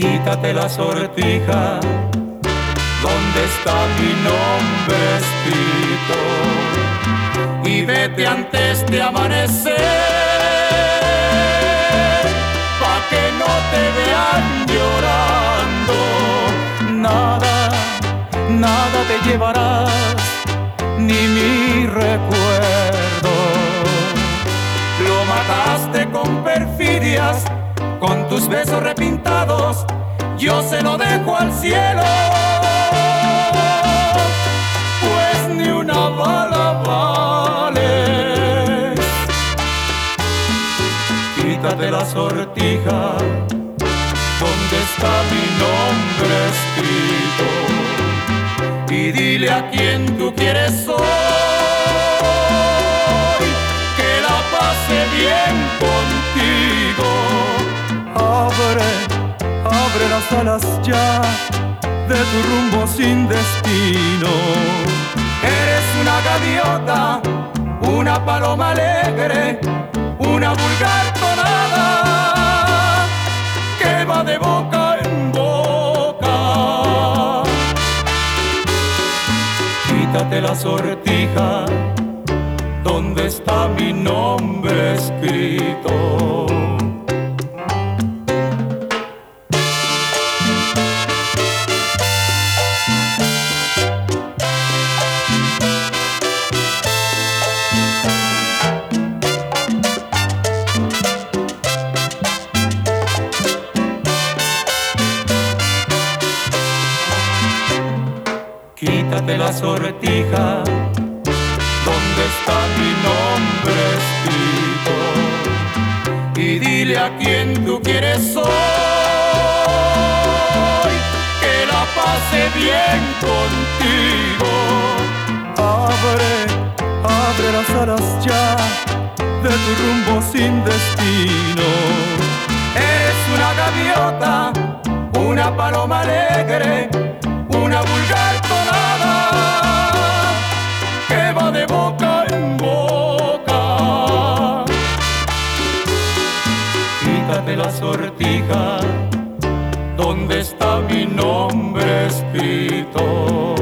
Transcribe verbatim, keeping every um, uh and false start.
Quítate la sortija, ¿dónde está mi nombre escrito? Y vete antes de amanecer, pa' que no te vean llorando. Nada, nada te llevarás, ni mi recuerdo. Lo mataste con perfidias, con tus besos repintados, yo se lo dejo al cielo. Pues ni una bala vale. Quítate la sortija, ¿dónde está mi nombre escrito? Y dile a quien tú quieres hoy que la pase bien contigo. Abre, abre las alas ya de tu rumbo sin destino. Eres una gaviota, una paloma alegre, una vulgar tonada que va de boca en boca. Quítate la sortija, ¿dónde está mi nombre escrito? Quítate la sortija, ¿dónde está mi nombre escrito? Y dile a quien tú quieres hoy que la pase bien contigo. Abre, abre las alas ya de tu rumbo sin destino. Eres una gaviota, una paloma alegre, una vulgar tonada que va de boca en boca. Quítate la sortija, ¿dónde está mi nombre escrito?